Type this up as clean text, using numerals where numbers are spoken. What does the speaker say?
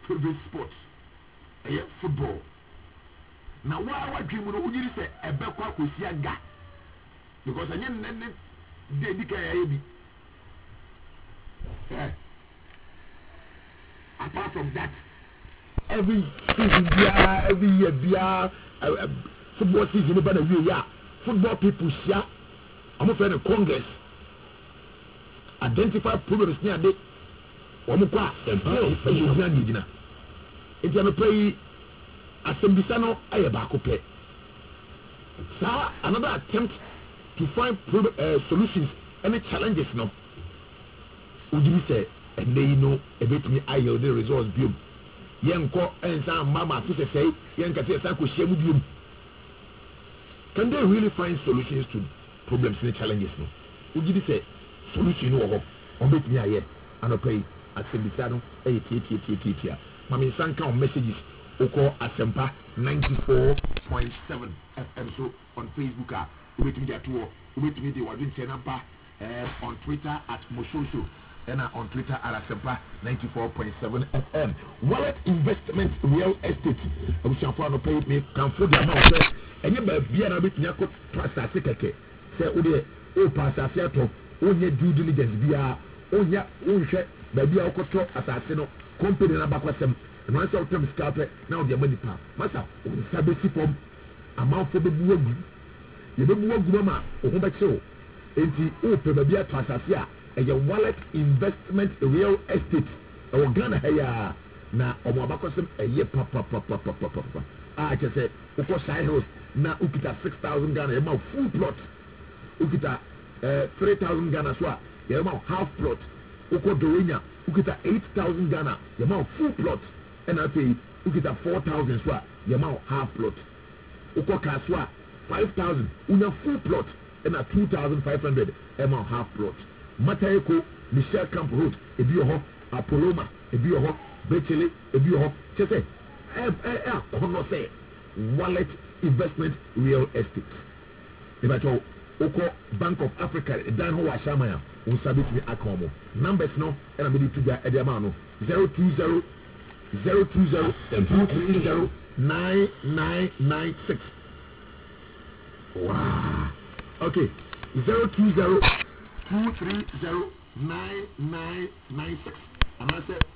favorite sports football. Now why dream no ujiri say ebe kwa kwesi aga because anya nne dey dika ya bi. Apart from that, every season every year football season about a year, football people share. I'm afraid of Congress identify problems near the Omukwa and play. It's a play Assemblisano Ayabakope. Sir, another attempt to find solutions and challenges now. Would you say, and they know a bit me I the results biom. Yanko and some mama to say, Yanka say, Sanko Shemudium. Can they really find solutions to problems and challenges now? Would you say, solution or bit me I and a play Assemblisano, Mammy Sanka messages. Oko Asempa 94.7 FM so on Facebook wait me there too wait me there wadin tenamba on Twitter at Moshoso and on Twitter at Asempa 94.7 FM. Wallet investment real estate we shall follow pay me can for the amount and you be a bit nyako pasta sekeke say ode o pasta fiato onye due diligence bia onya onhwe ba bia okoto asase no company na bakwasem. And once I come scarpe, now the money pa. Masa, sabesi form, amount for the bugu. You don't work grandma, or home show. Enti, oh, Pebabia Trasasia, and your wallet investment real estate. Or Ghana, hey, na, or Mabakosem, a year papa. I just say, Oko Side na Ukita 6,000 Ghana, a mouth full plot. Ukita 3,000 Ghana, swa, your mouth half plot. Oko Dorina, Ukita 8,000 Ghana, your mouth full plot. And I pay Ukita 4,000 swa, your mouth half plot. Oko Kaswa 5,000, una full plot, and a 2,500 amount half plot. Matayeko, Michelle Camp Road, Ebioho, Apoloma, Ebioho, Bechele, Ebioho, Chese, Konose, Wallet Investment Real Estate. Ebacho, Oko Bank of Africa, Danho Washamaya, Unsabit me Akomo. Numbers no, and I'm ready to get Ediamano 020 9996. Wow. Okay. 020-230-9996. And I said